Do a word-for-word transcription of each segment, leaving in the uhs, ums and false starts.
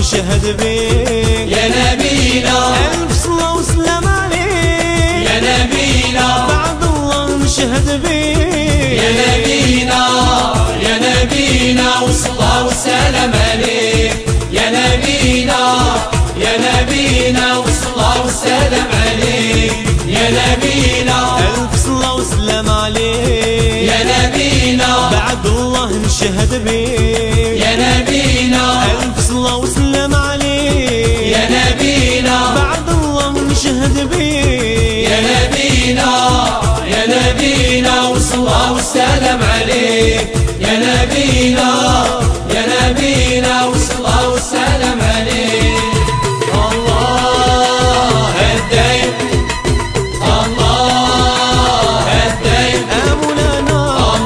نشهد بيك يا نبينا، ألف صلاة وسلام عليك يا نبينا، بعد الله نشهد بيك يا نبينا، يا نبينا، والصلاة والسلام عليك يا نبينا، يا نبينا، والصلاة والسلام عليك يا نبينا، ألف صلاة وسلام عليك يا نبينا، بعد الله نشهد بيك يا نبينا، ألف صلاة وسلام عليك يا نبينا، بعد الله نشهد بيك يا نبينا، يا نبينا، والصلاة والسلام عليك يا نبينا، يا نبينا، والصلاة والسلام عليك. الله الدين، الله الدين، يا مولانا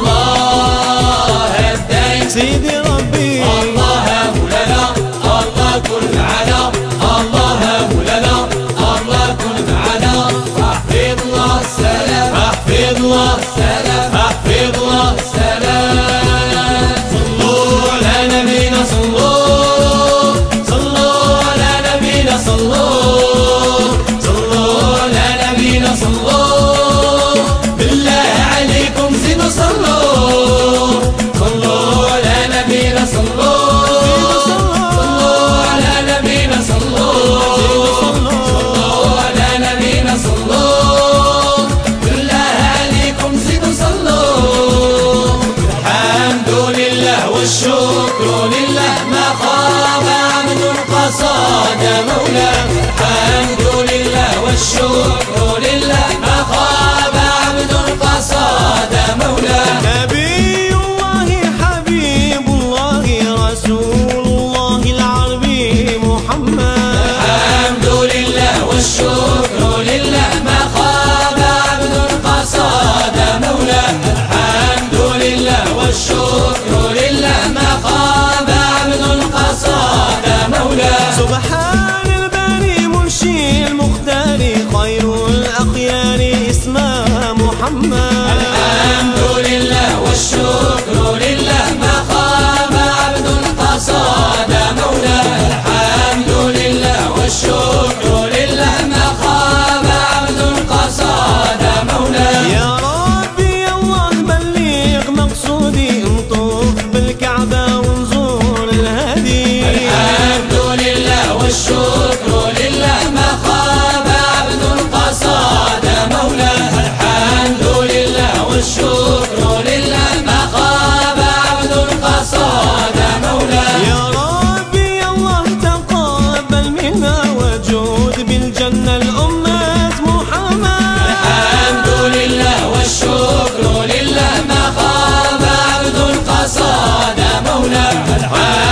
الله الدين، سيدي ربي الله مولانا، الله كن معنا، الله مولانا، الله كن معنا. احفظ الله السلام، احفظ الله السلام، احفظ الله السلام. صلوا على نبينا، صلوا صلوا على نبينا، صلوا صلوا على نبينا، صلوا بالله عليكم زيدوا صلوا، صلوا على نبينا، صلوا صلوا على نبينا، صلوا صلوا على نبينا، صلوا بالله عليكم زيدوا صلوا. الحمد لله والشكر لله، ما خاب عبد قصاد مولاه. الحمد لله والشكر لله، ما خاب عبد قصاد مولاه. نبي الله حبيب الله رسول الله العربي محمد. الحمد لله والشكر لله، ما خاب عبد قصاد مولاه. الحمد لله والشكر لله، ما خاب عبد قصاد مولاه. سبحان الباري منشي المختار، خير الأخيار اسمه محمد. الحمد لله والشكر لله، ما خاب عبد قصاد مولاه. الحمد لله والشكر لله، ما خاب عبد قصاد مولاه. يا ربي الله بلغ مقصودي، انطف بالكعبة ونزور الهدي. الحمد لله والشكر لله، ما خاب عبد قصاد مولاه. الحمد لله والشكر لله، ما خاب عبد قصاد مولاه. يا ربي الله تقبل منا وجود بالجنة الأمة محمد. الحمد لله والشكر لله، ما خاب عبد قصاد مولاه.